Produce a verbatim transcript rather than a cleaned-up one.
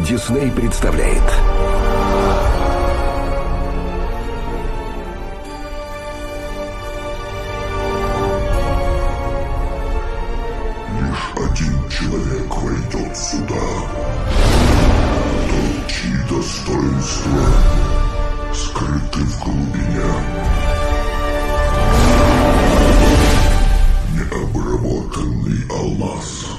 Дисней представляет. Лишь один человек войдет сюда. Тот, чьи достоинства скрыты в глубине. Необработанный алмаз.